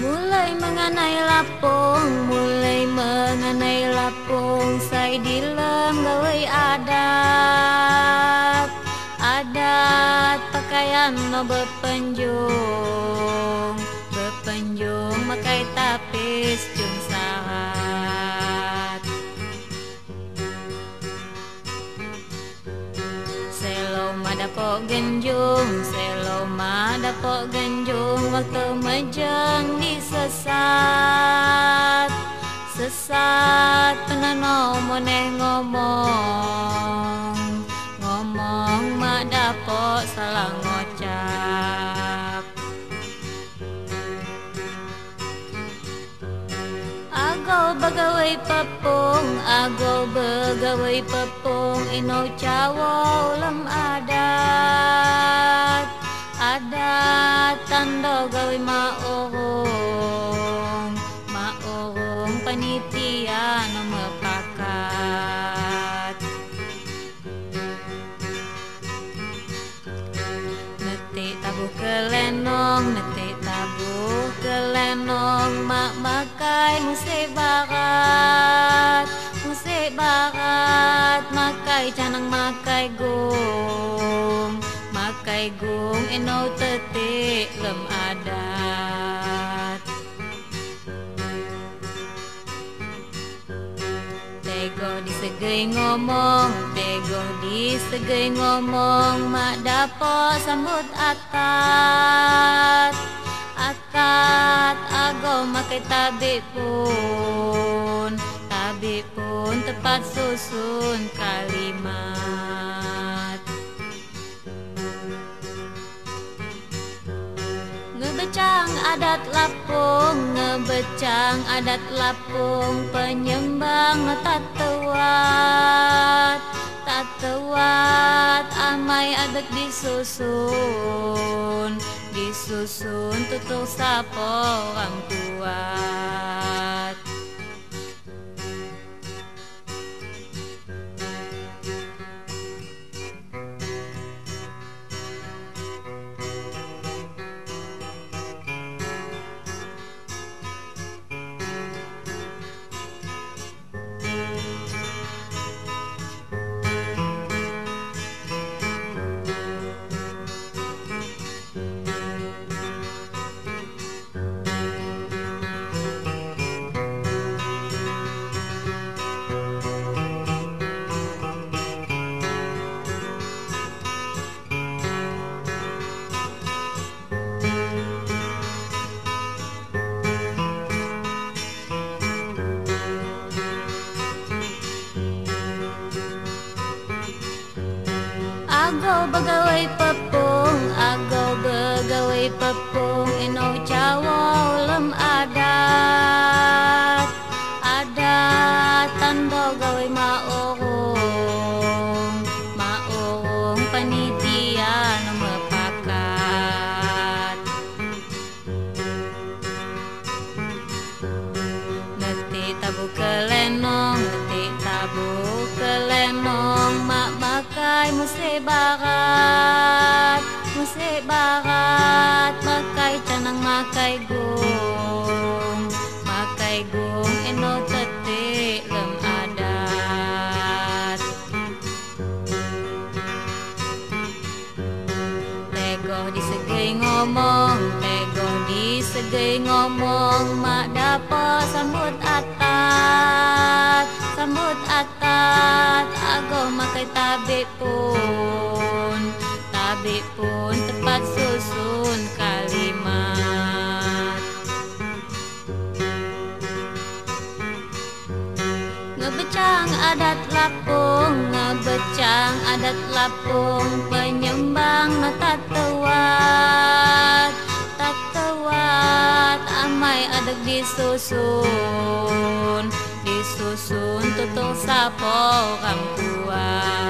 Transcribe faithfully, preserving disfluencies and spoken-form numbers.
Mulai mengenai lapung, mulai mengenai lapung, saya dilem gawe adat. Adat pakaian no bepenjung, bepenjung makai tapis jung sahat. Selo madapok genjung, selo madapok genjung, waktu mejeng disesat. Sesat penano moneh ngomong, ngomong mak dapok salah ngocap. Agau bagawai pepung, agau bagawai pepung, ino cawo lem adat. Adat tando gawe maurung, maurung panitia no mepakat. Netik tabuh kelenong, netik tabuh kelenong, mak makai musik barat, musik barat, makai canang makai gung, makai gung eno tetik lem adat. Tego disegei ngomong, tego disegei ngomong, mak dapok sambut atat. Atat agau makai tabik pun, tabik pun tepat susun kalimat. Ngebecang adat lapung, ngebecang adat lapung, penyembang tatewat, tatewat amai adat disusun, disusun tutul sapo orang kuat. Agau bagawai pepung, agau bagawai pepung, ino cawo lem adat. Adat tando gawe maurung, maurung panitia no mepakat. Netik tabuh kelenong, netik tabuh kelenong, mak makai musik barat, musik barat, makai canang makai gung, makai gung eno tetik lem adat. Tegoh disegei ngomong, tegoh disegei ngomong, mak dapok sambut atat, sambut atat, agau makai tabik pun, tabik pun tepat susun kalimat. Ngebecang adat lapung, ngebecang adat lapung, penyembang mata tewat, tatewat amai adat disusun, disusun tutul sapo orang tua.